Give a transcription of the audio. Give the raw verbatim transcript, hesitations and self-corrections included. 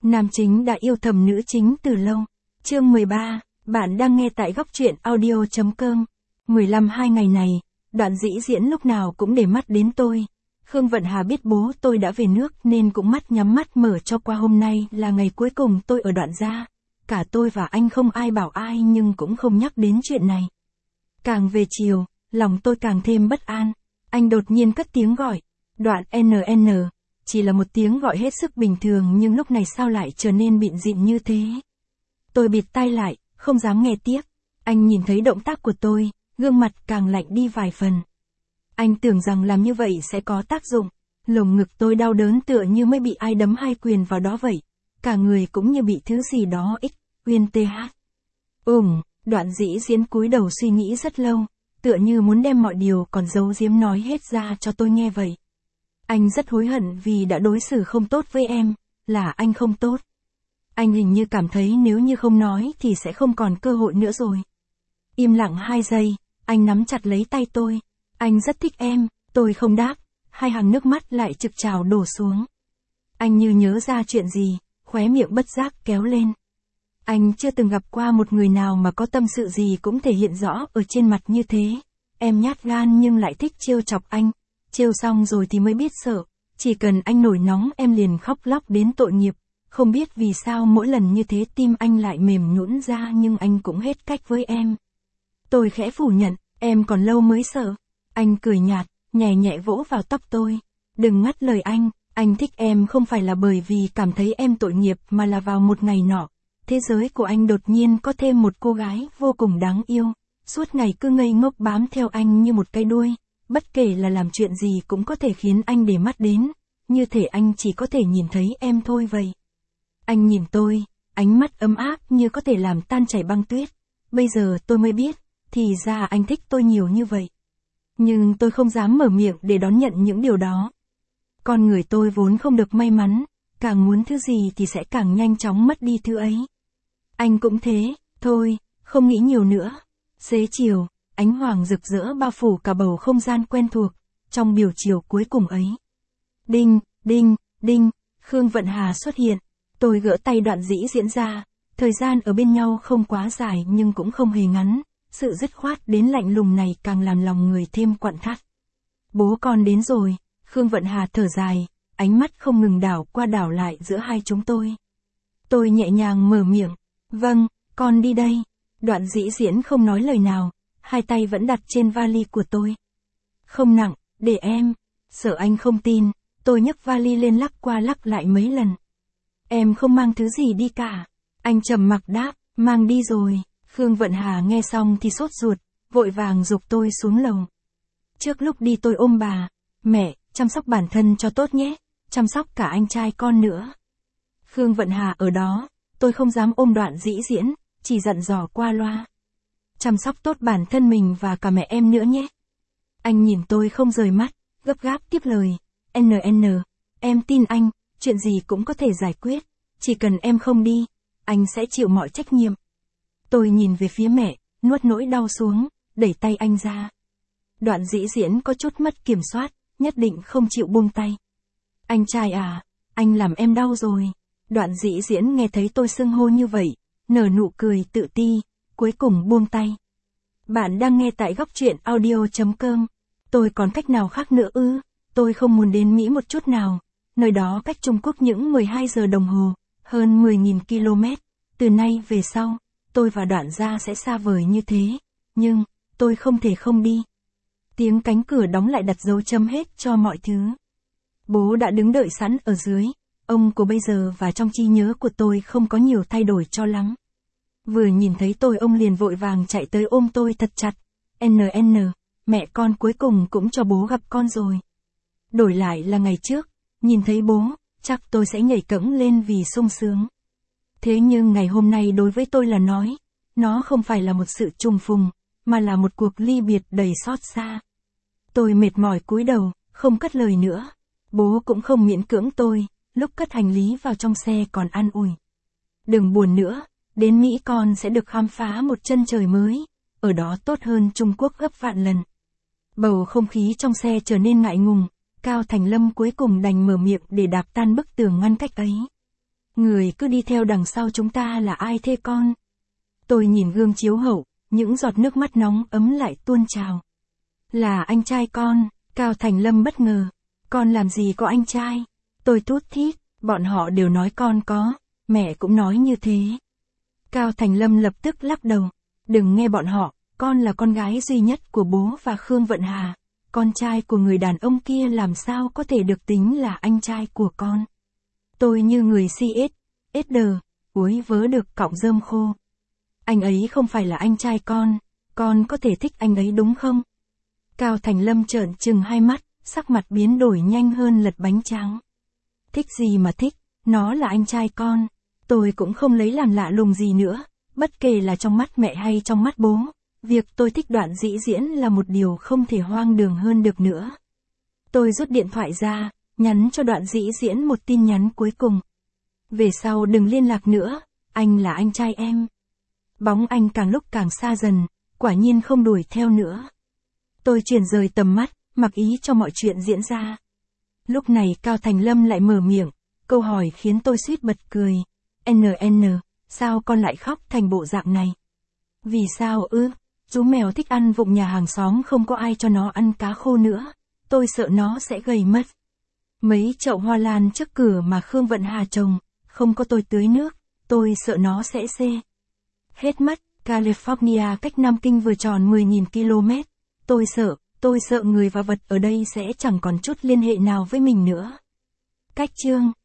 Nam chính đã yêu thầm nữ chính từ lâu. Chương mười ba, bạn đang nghe tại góc truyện audio chấm com. mười lăm hai ngày này, Đoạn Dĩ Diễn lúc nào cũng để mắt đến tôi. Khương Vận Hà biết bố tôi đã về nước nên cũng mắt nhắm mắt mở cho qua hôm nay là ngày cuối cùng tôi ở Đoạn gia. Cả tôi và anh không ai bảo ai nhưng cũng không nhắc đến chuyện này. Càng về chiều, lòng tôi càng thêm bất an. Anh đột nhiên cất tiếng gọi. Đoạn en en. Chỉ là một tiếng gọi hết sức bình thường nhưng lúc này sao lại trở nên bịn rịn như thế. Tôi bịt tai lại, không dám nghe tiếp. Anh nhìn thấy động tác của tôi, gương mặt càng lạnh đi vài phần. Anh tưởng rằng làm như vậy sẽ có tác dụng. Lồng ngực tôi đau đớn tựa như mới bị ai đấm hai quyền vào đó vậy. Cả người cũng như bị thứ gì đó ích, uyên tê hát. Ừm, Đoạn Dĩ Diễn cúi đầu suy nghĩ rất lâu, tựa như muốn đem mọi điều còn giấu giếm nói hết ra cho tôi nghe vậy. Anh rất hối hận vì đã đối xử không tốt với em, là anh không tốt. Anh hình như cảm thấy nếu như không nói thì sẽ không còn cơ hội nữa rồi. Im lặng hai giây, anh nắm chặt lấy tay tôi. Anh rất thích em, tôi không đáp, hai hàng nước mắt lại trực trào đổ xuống. Anh như nhớ ra chuyện gì, khóe miệng bất giác kéo lên. Anh chưa từng gặp qua một người nào mà có tâm sự gì cũng thể hiện rõ ở trên mặt như thế. Em nhát gan nhưng lại thích trêu chọc anh. Trêu xong rồi thì mới biết sợ. Chỉ cần anh nổi nóng em liền khóc lóc đến tội nghiệp. Không biết vì sao mỗi lần như thế tim anh lại mềm nhũn ra nhưng anh cũng hết cách với em. Tôi khẽ phủ nhận, em còn lâu mới sợ. Anh cười nhạt, nhẹ nhẹ vỗ vào tóc tôi. Đừng ngắt lời anh, anh thích em không phải là bởi vì cảm thấy em tội nghiệp mà là vào một ngày nọ. Thế giới của anh đột nhiên có thêm một cô gái vô cùng đáng yêu. Suốt ngày cứ ngây ngốc bám theo anh như một cái đuôi. Bất kể là làm chuyện gì cũng có thể khiến anh để mắt đến. Như thể anh chỉ có thể nhìn thấy em thôi vậy. Anh nhìn tôi, ánh mắt ấm áp như có thể làm tan chảy băng tuyết. Bây giờ tôi mới biết, thì ra anh thích tôi nhiều như vậy. Nhưng tôi không dám mở miệng để đón nhận những điều đó. Con người tôi vốn không được may mắn, càng muốn thứ gì thì sẽ càng nhanh chóng mất đi thứ ấy. Anh cũng thế, thôi, không nghĩ nhiều nữa. Xế chiều, ánh hoàng rực rỡ bao phủ cả bầu không gian quen thuộc, trong biểu chiều cuối cùng ấy. Đinh, đinh, đinh, Khương Vận Hà xuất hiện. Tôi gỡ tay Đoạn Dĩ Diễn ra. Thời gian ở bên nhau không quá dài nhưng cũng không hề ngắn. Sự dứt khoát đến lạnh lùng này càng làm lòng người thêm quặn thắt. Bố con đến rồi, Khương Vận Hà thở dài, ánh mắt không ngừng đảo qua đảo lại giữa hai chúng tôi. Tôi nhẹ nhàng mở miệng, vâng, con đi đây. Đoạn Dĩ Diễn không nói lời nào, hai tay vẫn đặt trên vali của tôi. Không nặng, để em. Sợ anh không tin, tôi nhấc vali lên lắc qua lắc lại mấy lần. Em không mang thứ gì đi cả. Anh trầm mặc đáp, mang đi rồi. Khương Vận Hà nghe xong thì sốt ruột, vội vàng giục tôi xuống lầu. Trước lúc đi tôi ôm bà, mẹ, chăm sóc bản thân cho tốt nhé, chăm sóc cả anh trai con nữa. Khương Vận Hà ở đó, tôi không dám ôm Đoạn Dĩ Diễn, chỉ dặn dò qua loa. Chăm sóc tốt bản thân mình và cả mẹ em nữa nhé. Anh nhìn tôi không rời mắt, gấp gáp tiếp lời. en en, em tin anh, chuyện gì cũng có thể giải quyết, chỉ cần em không đi, anh sẽ chịu mọi trách nhiệm. Tôi nhìn về phía mẹ, nuốt nỗi đau xuống, đẩy tay anh ra. Đoạn Dĩ Diễn có chút mất kiểm soát, nhất định không chịu buông tay. Anh trai à, anh làm em đau rồi. Đoạn Dĩ Diễn nghe thấy tôi xưng hô như vậy, nở nụ cười tự ti, cuối cùng buông tay. Bạn đang nghe tại góc truyện audio chấm com. Tôi còn cách nào khác nữa ư? Tôi không muốn đến Mỹ một chút nào. Nơi đó cách Trung Quốc những mười hai giờ đồng hồ, hơn mười nghìn ki lô mét. Từ nay về sau, tôi và Đoạn gia sẽ xa vời như thế. Nhưng, tôi không thể không đi. Tiếng cánh cửa đóng lại đặt dấu chấm hết cho mọi thứ. Bố đã đứng đợi sẵn ở dưới. Ông của bây giờ và trong trí nhớ của tôi không có nhiều thay đổi cho lắm. Vừa nhìn thấy tôi ông liền vội vàng chạy tới ôm tôi thật chặt. en en, mẹ con cuối cùng cũng cho bố gặp con rồi. Đổi lại là ngày trước, nhìn thấy bố, chắc tôi sẽ nhảy cẫng lên vì sung sướng. Thế nhưng ngày hôm nay đối với tôi là nói, nó không phải là một sự trùng phùng, mà là một cuộc ly biệt đầy xót xa. Tôi mệt mỏi cúi đầu, không cất lời nữa. Bố cũng không miễn cưỡng tôi, lúc cất hành lý vào trong xe còn an ủi. Đừng buồn nữa, đến Mỹ con sẽ được khám phá một chân trời mới, ở đó tốt hơn Trung Quốc gấp vạn lần. Bầu không khí trong xe trở nên ngại ngùng, Cao Thành Lâm cuối cùng đành mở miệng để đạp tan bức tường ngăn cách ấy. Người cứ đi theo đằng sau chúng ta là ai thế con? Tôi nhìn gương chiếu hậu, những giọt nước mắt nóng ấm lại tuôn trào. Là anh trai con, Cao Thành Lâm bất ngờ. Con làm gì có anh trai? Tôi thút thít, bọn họ đều nói con có, mẹ cũng nói như thế. Cao Thành Lâm lập tức lắc đầu. Đừng nghe bọn họ, con là con gái duy nhất của bố và Khương Vận Hà. Con trai của người đàn ông kia làm sao có thể được tính là anh trai của con. Tôi như người si ết, ết đờ, uối vớ được cọng rơm khô. Anh ấy không phải là anh trai con, con có thể thích anh ấy đúng không? Cao Thành Lâm trợn trừng hai mắt, sắc mặt biến đổi nhanh hơn lật bánh tráng. Thích gì mà thích, nó là anh trai con. Tôi cũng không lấy làm lạ lùng gì nữa, bất kể là trong mắt mẹ hay trong mắt bố. Việc tôi thích Đoạn Dĩ Diễn là một điều không thể hoang đường hơn được nữa. Tôi rút điện thoại ra, nhắn cho Đoạn Dĩ Diễn một tin nhắn cuối cùng. Về sau đừng liên lạc nữa, anh là anh trai em. Bóng anh càng lúc càng xa dần, quả nhiên không đuổi theo nữa. Tôi chuyển rời tầm mắt, mặc ý cho mọi chuyện diễn ra. Lúc này Cao Thành Lâm lại mở miệng, câu hỏi khiến tôi suýt bật cười. en en, sao con lại khóc thành bộ dạng này? Vì sao ư? Chú mèo thích ăn vụng nhà hàng xóm không có ai cho nó ăn cá khô nữa. Tôi sợ nó sẽ gầy mất. Mấy chậu hoa lan trước cửa mà Khương Vận Hà trồng, không có tôi tưới nước, tôi sợ nó sẽ xê. Hết mất, California cách Nam Kinh vừa tròn mười nghìn ki lô mét. Tôi sợ, tôi sợ người và vật ở đây sẽ chẳng còn chút liên hệ nào với mình nữa. Cách chương